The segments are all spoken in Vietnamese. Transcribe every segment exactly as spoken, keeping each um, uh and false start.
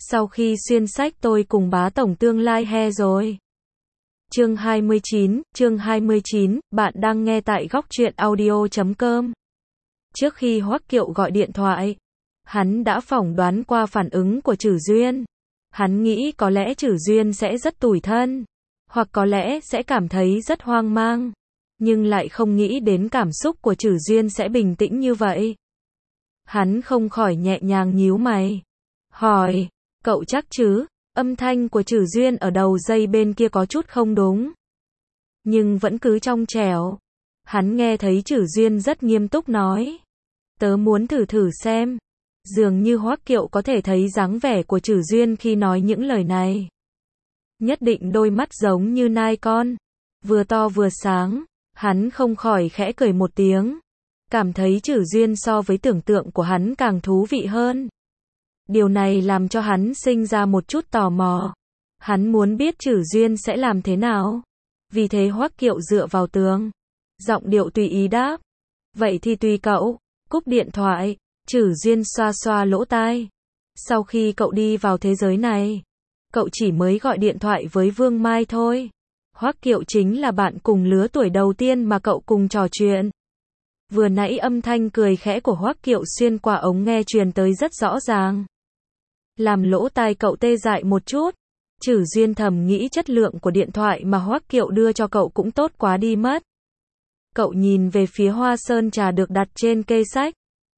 Sau khi xuyên sách tôi cùng bá tổng tương lai he rồi. Chương hai mươi chín, chương hai mươi chín, bạn đang nghe tại góc truyện audio chấm com. Trước khi Hoắc Kiệu gọi điện thoại, hắn đã phỏng đoán qua phản ứng của Trử Duyên. Hắn nghĩ có lẽ Trử Duyên sẽ rất tủi thân, hoặc có lẽ sẽ cảm thấy rất hoang mang, nhưng lại không nghĩ đến cảm xúc của Trử Duyên sẽ bình tĩnh như vậy. Hắn không khỏi nhẹ nhàng nhíu mày, hỏi, cậu chắc chứ? Âm thanh của Trử Duyên ở đầu dây bên kia có chút không đúng, nhưng vẫn cứ trong trẻo. Hắn nghe thấy Trử Duyên rất nghiêm túc nói, tớ muốn thử thử xem. Dường như Hoắc Kiệu có thể thấy dáng vẻ của Trử Duyên khi nói những lời này. Nhất định đôi mắt giống như nai con, vừa to vừa sáng. Hắn không khỏi khẽ cười một tiếng, cảm thấy Trử Duyên so với tưởng tượng của hắn càng thú vị hơn. Điều này làm cho hắn sinh ra một chút tò mò. Hắn muốn biết Trử Duyên sẽ làm thế nào. Vì thế Hoắc Kiệu dựa vào tường, giọng điệu tùy ý đáp, vậy thì tùy cậu. Cúp điện thoại, Trử Duyên xoa xoa lỗ tai. Sau khi cậu đi vào thế giới này, cậu chỉ mới gọi điện thoại với Vương Mai thôi. Hoắc Kiệu chính là bạn cùng lứa tuổi đầu tiên mà cậu cùng trò chuyện. Vừa nãy âm thanh cười khẽ của Hoắc Kiệu xuyên qua ống nghe truyền tới rất rõ ràng, làm lỗ tai cậu tê dại một chút. Trử Duyên thầm nghĩ chất lượng của điện thoại mà Hoắc Kiệu đưa cho cậu cũng tốt quá đi mất. Cậu nhìn về phía hoa sơn trà được đặt trên kệ sách.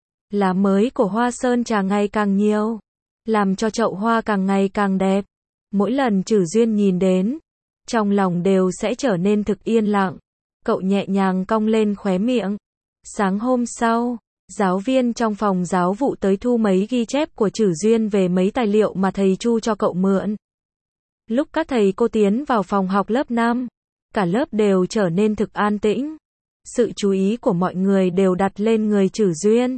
Lá mới của hoa sơn trà ngày càng nhiều, làm cho chậu hoa càng ngày càng đẹp. Mỗi lần Trử Duyên nhìn đến, trong lòng đều sẽ trở nên thực yên lặng. Cậu nhẹ nhàng cong lên khóe miệng. Sáng hôm sau, giáo viên trong phòng giáo vụ tới thu mấy ghi chép của Trử Duyên về mấy tài liệu mà thầy Chu cho cậu mượn. Lúc các thầy cô tiến vào phòng học lớp năm, cả lớp đều trở nên thực an tĩnh. Sự chú ý của mọi người đều đặt lên người Trử Duyên.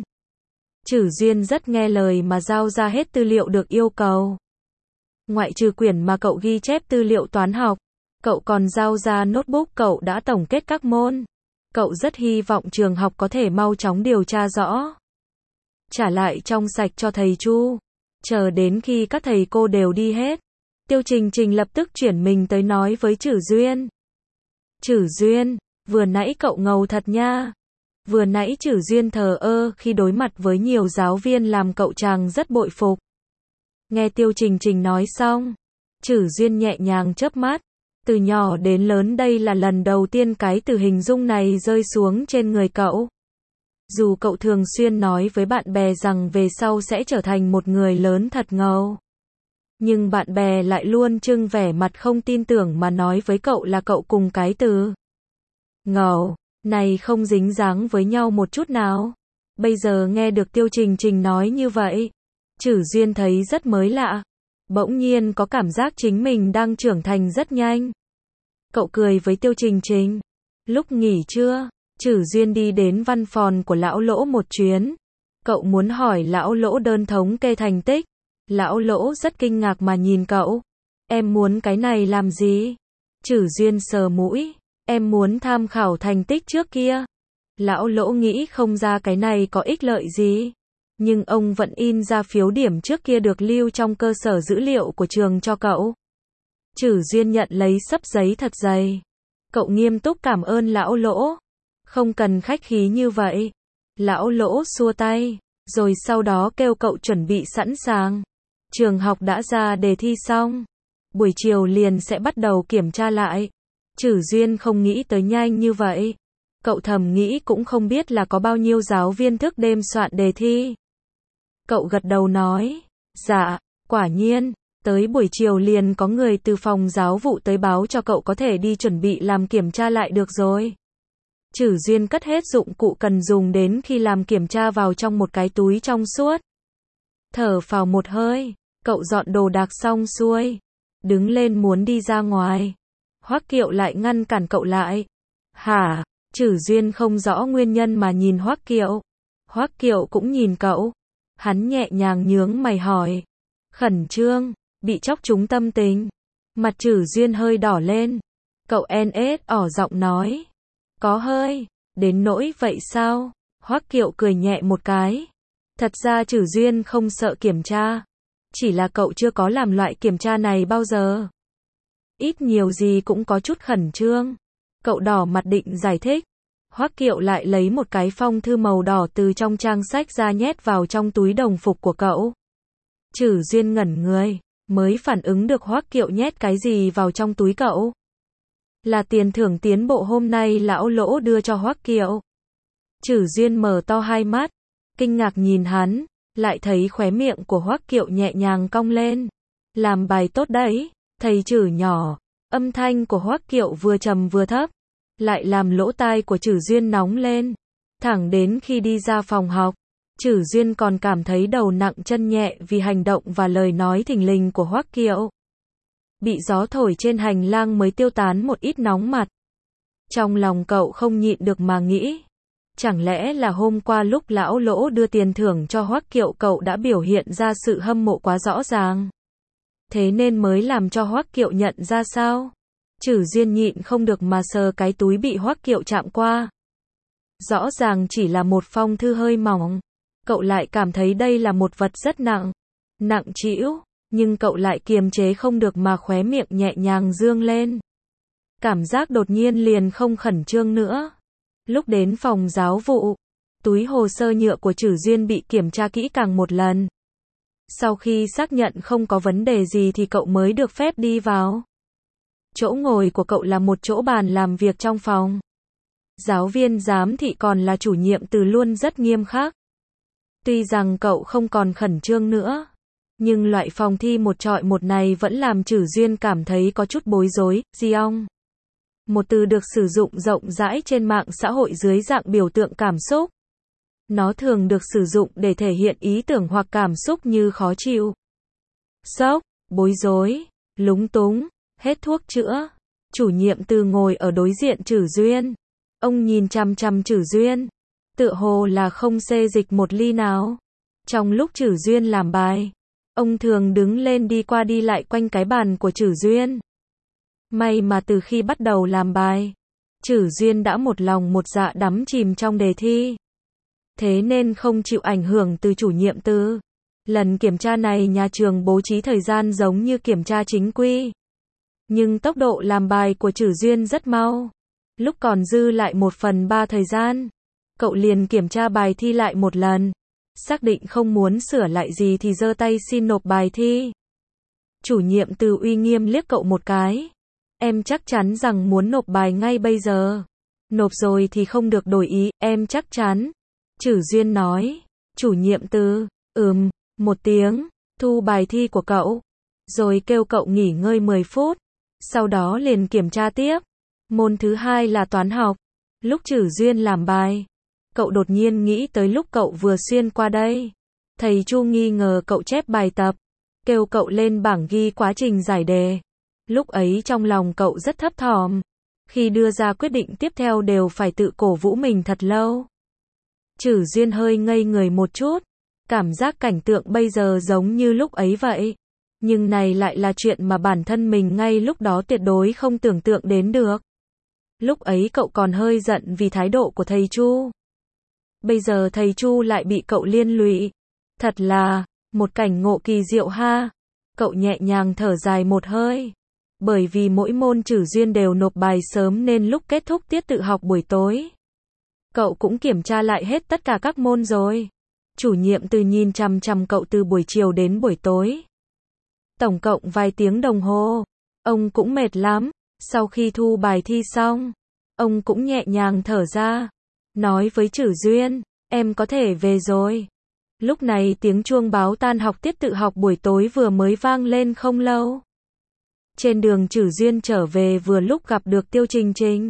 Trử Duyên rất nghe lời mà giao ra hết tư liệu được yêu cầu. Ngoại trừ quyển mà cậu ghi chép tư liệu toán học, cậu còn giao ra notebook cậu đã tổng kết các môn. Cậu rất hy vọng trường học có thể mau chóng điều tra rõ, trả lại trong sạch cho thầy Chu. Chờ đến khi các thầy cô đều đi hết, Tiêu Trình Trình lập tức chuyển mình tới nói với Trử Duyên. Trử Duyên, vừa nãy cậu ngầu thật nha. Vừa nãy Trử Duyên thờ ơ khi đối mặt với nhiều giáo viên làm cậu chàng rất bội phục. Nghe Tiêu Trình Trình nói xong, Trử Duyên nhẹ nhàng chớp mắt. Từ nhỏ đến lớn đây là lần đầu tiên cái từ hình dung này rơi xuống trên người cậu. Dù cậu thường xuyên nói với bạn bè rằng về sau sẽ trở thành một người lớn thật ngầu, nhưng bạn bè lại luôn trưng vẻ mặt không tin tưởng mà nói với cậu là cậu cùng cái từ ngầu này không dính dáng với nhau một chút nào. Bây giờ nghe được Tiêu Trình Trình nói như vậy, Trử Duyên thấy rất mới lạ. Bỗng nhiên có cảm giác chính mình đang trưởng thành rất nhanh. Cậu cười với Tiêu Trình Trình. Lúc nghỉ trưa, Trử Duyên đi đến văn phòng của lão Lỗ một chuyến. Cậu muốn hỏi lão Lỗ đơn thống kê thành tích. Lão Lỗ rất kinh ngạc mà nhìn cậu. Em muốn cái này làm gì? Trử Duyên sờ mũi. Em muốn tham khảo thành tích trước kia. Lão Lỗ nghĩ không ra cái này có ích lợi gì, nhưng ông vẫn in ra phiếu điểm trước kia được lưu trong cơ sở dữ liệu của trường cho cậu. Trử Duyên nhận lấy xấp giấy thật dày. Cậu nghiêm túc cảm ơn lão Lỗ. Không cần khách khí như vậy. Lão Lỗ xua tay, rồi sau đó kêu cậu chuẩn bị sẵn sàng. Trường học đã ra đề thi xong, buổi chiều liền sẽ bắt đầu kiểm tra lại. Trử Duyên không nghĩ tới nhanh như vậy. Cậu thầm nghĩ cũng không biết là có bao nhiêu giáo viên thức đêm soạn đề thi. Cậu gật đầu nói, dạ, quả nhiên, tới buổi chiều liền có người từ phòng giáo vụ tới báo cho cậu có thể đi chuẩn bị làm kiểm tra lại được rồi. Trử Duyên cất hết dụng cụ cần dùng đến khi làm kiểm tra vào trong một cái túi trong suốt. Thở phào một hơi, cậu dọn đồ đạc xong xuôi, đứng lên muốn đi ra ngoài. Hoắc Kiệu lại ngăn cản cậu lại. Hả? Trử Duyên không rõ nguyên nhân mà nhìn Hoắc Kiệu. Hoắc Kiệu cũng nhìn cậu. Hắn nhẹ nhàng nhướng mày hỏi. Khẩn trương, bị chọc trúng tâm tình. Mặt Trử Duyên hơi đỏ lên. Cậu en ết ỏ giọng nói. Có hơi, đến nỗi vậy sao? Hoắc Kiệu cười nhẹ một cái. Thật ra Trử Duyên không sợ kiểm tra. Chỉ là cậu chưa có làm loại kiểm tra này bao giờ. Ít nhiều gì cũng có chút khẩn trương. Cậu đỏ mặt định giải thích. Hoắc Kiệu lại lấy một cái phong thư màu đỏ từ trong trang sách ra nhét vào trong túi đồng phục của cậu. Trử Duyên ngẩn người, mới phản ứng được Hoắc Kiệu nhét cái gì vào trong túi cậu. Là tiền thưởng tiến bộ hôm nay lão Lỗ đưa cho Hoắc Kiệu. Trử Duyên mở to hai mắt, kinh ngạc nhìn hắn, lại thấy khóe miệng của Hoắc Kiệu nhẹ nhàng cong lên. Làm bài tốt đấy, thầy Trử nhỏ. Âm thanh của Hoắc Kiệu vừa trầm vừa thấp, lại làm lỗ tai của Trử Duyên nóng lên. Thẳng đến khi đi ra phòng học, Trử Duyên còn cảm thấy đầu nặng chân nhẹ vì hành động và lời nói thình lình của Hoắc Kiệu. Bị gió thổi trên hành lang mới tiêu tán một ít nóng mặt. Trong lòng cậu không nhịn được mà nghĩ, chẳng lẽ là hôm qua lúc lão Lỗ đưa tiền thưởng cho Hoắc Kiệu cậu đã biểu hiện ra sự hâm mộ quá rõ ràng. Thế nên mới làm cho Hoắc Kiệu nhận ra sao? Trử Duyên nhịn không được mà sờ cái túi bị Hoắc Kiệu chạm qua. Rõ ràng chỉ là một phong thư hơi mỏng. Cậu lại cảm thấy đây là một vật rất nặng. Nặng trĩu, nhưng cậu lại kiềm chế không được mà khóe miệng nhẹ nhàng dương lên. Cảm giác đột nhiên liền không khẩn trương nữa. Lúc đến phòng giáo vụ, túi hồ sơ nhựa của Trử Duyên bị kiểm tra kỹ càng một lần. Sau khi xác nhận không có vấn đề gì thì cậu mới được phép đi vào. Chỗ ngồi của cậu là một chỗ bàn làm việc trong phòng. Giáo viên giám thị còn là chủ nhiệm từ luôn rất nghiêm khắc. Tuy rằng cậu không còn khẩn trương nữa, nhưng loại phòng thi một trọi một này vẫn làm Trử Duyên cảm thấy có chút bối rối. Giong, một từ được sử dụng rộng rãi trên mạng xã hội dưới dạng biểu tượng cảm xúc. Nó thường được sử dụng để thể hiện ý tưởng hoặc cảm xúc như khó chịu, sốc, bối rối, lúng túng, hết thuốc chữa. Chủ nhiệm từ ngồi ở đối diện Trử Duyên. Ông nhìn chằm chằm Trử Duyên, tựa hồ là không xê dịch một ly nào. Trong lúc Trử Duyên làm bài, ông thường đứng lên đi qua đi lại quanh cái bàn của Trử Duyên. May mà từ khi bắt đầu làm bài, Trử Duyên đã một lòng một dạ đắm chìm trong đề thi. Thế nên không chịu ảnh hưởng từ chủ nhiệm Từ. Lần kiểm tra này nhà trường bố trí thời gian giống như kiểm tra chính quy. Nhưng tốc độ làm bài của Trử Duyên rất mau. Lúc còn dư lại một phần ba thời gian, cậu liền kiểm tra bài thi lại một lần. Xác định không muốn sửa lại gì thì giơ tay xin nộp bài thi. Chủ nhiệm Từ uy nghiêm liếc cậu một cái. Em chắc chắn rằng muốn nộp bài ngay bây giờ. Nộp rồi thì không được đổi ý, em chắc chắn. Trử Duyên nói. Chủ nhiệm Từ, ừm, một tiếng, thu bài thi của cậu. Rồi kêu cậu nghỉ ngơi mười phút. Sau đó liền kiểm tra tiếp. Môn thứ hai là toán học. Lúc Trử Duyên làm bài, cậu đột nhiên nghĩ tới lúc cậu vừa xuyên qua đây. Thầy Chu nghi ngờ cậu chép bài tập, kêu cậu lên bảng ghi quá trình giải đề. Lúc ấy trong lòng cậu rất thấp thỏm. Khi đưa ra quyết định tiếp theo đều phải tự cổ vũ mình thật lâu. Trử Duyên hơi ngây người một chút. Cảm giác cảnh tượng bây giờ giống như lúc ấy vậy. Nhưng này lại là chuyện mà bản thân mình ngay lúc đó tuyệt đối không tưởng tượng đến được. Lúc ấy cậu còn hơi giận vì thái độ của thầy Chu. Bây giờ thầy Chu lại bị cậu liên lụy. Thật là một cảnh ngộ kỳ diệu ha. Cậu nhẹ nhàng thở dài một hơi. Bởi vì mỗi môn Trử Duyên đều nộp bài sớm nên lúc kết thúc tiết tự học buổi tối, cậu cũng kiểm tra lại hết tất cả các môn rồi. Chủ nhiệm Từ nhìn chằm chằm cậu từ buổi chiều đến buổi tối. Tổng cộng vài tiếng đồng hồ. Ông cũng mệt lắm. Sau khi thu bài thi xong, ông cũng nhẹ nhàng thở ra. Nói với Trử Duyên, em có thể về rồi. Lúc này tiếng chuông báo tan học tiết tự học buổi tối vừa mới vang lên không lâu. Trên đường Trử Duyên trở về vừa lúc gặp được Tiêu Trình Trình.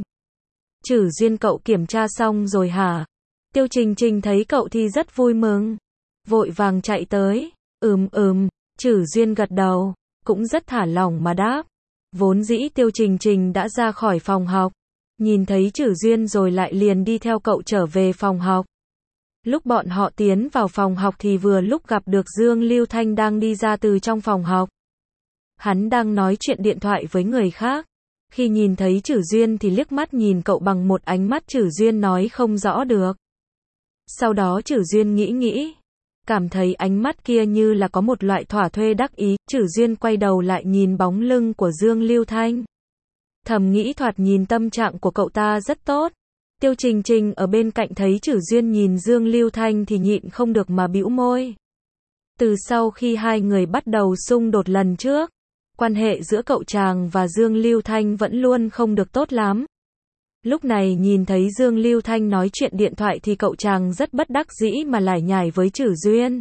Trử Duyên cậu kiểm tra xong rồi hả? Tiêu Trình Trình thấy cậu thì rất vui mừng. Vội vàng chạy tới. Ừm ừm, Trử Duyên gật đầu, cũng rất thả lỏng mà đáp. Vốn dĩ Tiêu Trình Trình đã ra khỏi phòng học. Nhìn thấy Trử Duyên rồi lại liền đi theo cậu trở về phòng học. Lúc bọn họ tiến vào phòng học thì vừa lúc gặp được Dương Lưu Thanh đang đi ra từ trong phòng học. Hắn đang nói chuyện điện thoại với người khác. Khi nhìn thấy Trử Duyên thì liếc mắt nhìn cậu bằng một ánh mắt Trử Duyên nói không rõ được. Sau đó Trử Duyên nghĩ nghĩ. cảm thấy ánh mắt kia như là có một loại thỏa thuê đắc ý, Trử Duyên quay đầu lại nhìn bóng lưng của Dương Lưu Thanh. Thầm nghĩ thoạt nhìn tâm trạng của cậu ta rất tốt. Tiêu Trình Trình ở bên cạnh thấy Trử Duyên nhìn Dương Lưu Thanh thì nhịn không được mà bĩu môi. Từ sau khi hai người bắt đầu xung đột lần trước, quan hệ giữa cậu chàng và Dương Lưu Thanh vẫn luôn không được tốt lắm. Lúc này nhìn thấy Dương Lưu Thanh nói chuyện điện thoại thì cậu chàng rất bất đắc dĩ mà lải nhải với Trử Duyên.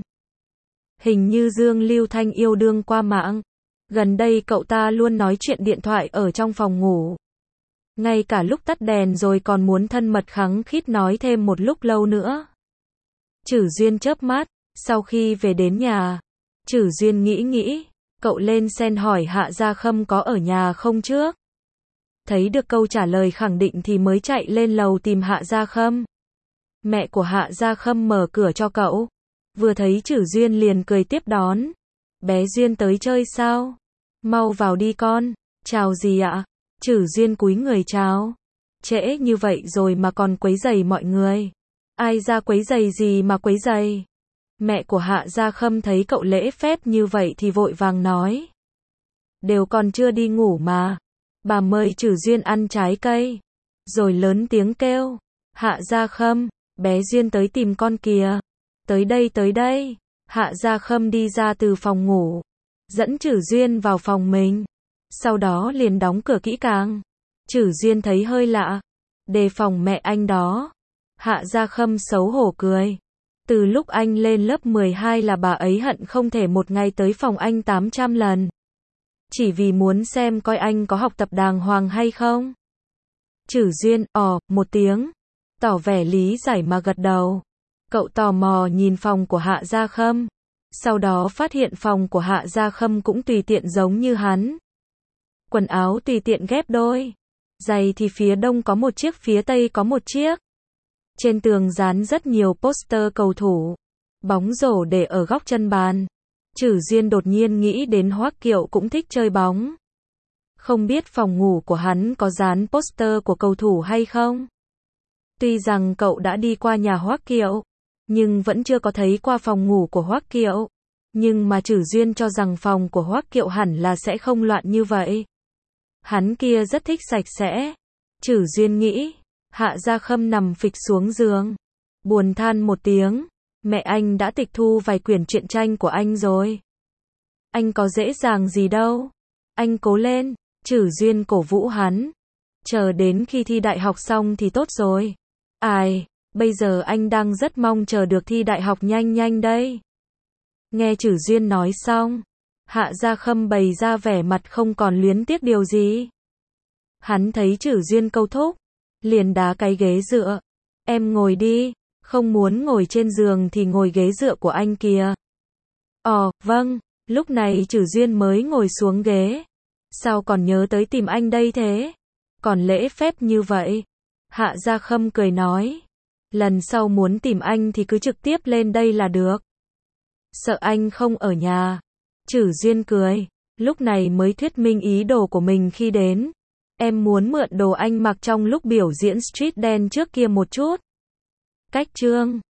Hình như Dương Lưu Thanh yêu đương qua mạng. Gần đây cậu ta luôn nói chuyện điện thoại ở trong phòng ngủ. Ngay cả lúc tắt đèn rồi còn muốn thân mật khăng khít nói thêm một lúc lâu nữa. Trử Duyên chớp mắt, sau khi về đến nhà, Trử Duyên nghĩ nghĩ, cậu lên sen hỏi Hạ Gia Khâm có ở nhà không trước. Thấy được câu trả lời khẳng định thì mới chạy lên lầu tìm Hạ Gia Khâm. Mẹ của Hạ Gia Khâm mở cửa cho cậu. Vừa thấy Trử Duyên liền cười tiếp đón. Bé Duyên tới chơi sao? Mau vào đi con. Chào gì ạ? Trử Duyên cúi người chào. Trễ như vậy rồi mà còn quấy rầy mọi người. Ai ra quấy rầy gì mà quấy rầy? Mẹ của Hạ Gia Khâm thấy cậu lễ phép như vậy thì vội vàng nói. Đều còn chưa đi ngủ mà. Bà mời Trử Duyên ăn trái cây. Rồi lớn tiếng kêu. Hạ Gia Khâm, bé Duyên tới tìm con kìa. Tới đây tới đây. Hạ Gia Khâm đi ra từ phòng ngủ. Dẫn Trử Duyên vào phòng mình. Sau đó liền đóng cửa kỹ càng. Trử Duyên thấy hơi lạ. Đề phòng mẹ anh đó. Hạ Gia Khâm xấu hổ cười. Từ lúc anh lên lớp mười hai là bà ấy hận không thể một ngày tới phòng anh tám trăm lần. Chỉ vì muốn xem coi anh có học tập đàng hoàng hay không. Trử Duyên, ồ, một tiếng. Tỏ vẻ lý giải mà gật đầu. Cậu tò mò nhìn phòng của Hạ Gia Khâm. Sau đó phát hiện phòng của Hạ Gia Khâm cũng tùy tiện giống như hắn. Quần áo tùy tiện ghép đôi. Giày thì phía đông có một chiếc, phía tây có một chiếc. Trên tường dán rất nhiều poster cầu thủ. Bóng rổ để ở góc chân bàn. Trử Duyên đột nhiên nghĩ đến Hoắc Kiệu cũng thích chơi bóng. Không biết phòng ngủ của hắn có dán poster của cầu thủ hay không? Tuy rằng cậu đã đi qua nhà Hoắc Kiệu, nhưng vẫn chưa có thấy qua phòng ngủ của Hoắc Kiệu. Nhưng mà Trử Duyên cho rằng phòng của Hoắc Kiệu hẳn là sẽ không loạn như vậy. Hắn kia rất thích sạch sẽ. Trử Duyên nghĩ. Hạ Gia Khâm nằm phịch xuống giường. Buồn than một tiếng. Mẹ anh đã tịch thu vài quyển truyện tranh của anh rồi. Anh có dễ dàng gì đâu. Anh cố lên. Trử Duyên cổ vũ hắn. Chờ đến khi thi đại học xong thì tốt rồi. Ai, bây giờ anh đang rất mong chờ được thi đại học nhanh nhanh đây. Nghe Trử Duyên nói xong, Hạ Gia Khâm bày ra vẻ mặt không còn luyến tiếc điều gì. Hắn thấy Trử Duyên câu thúc, liền đá cái ghế dựa. Em ngồi đi, không muốn ngồi trên giường thì ngồi ghế dựa của anh kìa. Ồ, vâng, lúc này Trử Duyên mới ngồi xuống ghế. Sao còn nhớ tới tìm anh đây thế? Còn lễ phép như vậy. Hạ Gia Khâm cười nói. Lần sau muốn tìm anh thì cứ trực tiếp lên đây là được. Sợ anh không ở nhà. Trử Duyên cười. Lúc này mới thuyết minh ý đồ của mình khi đến. Em muốn mượn đồ anh mặc trong lúc biểu diễn street dance trước kia một chút. Cách chương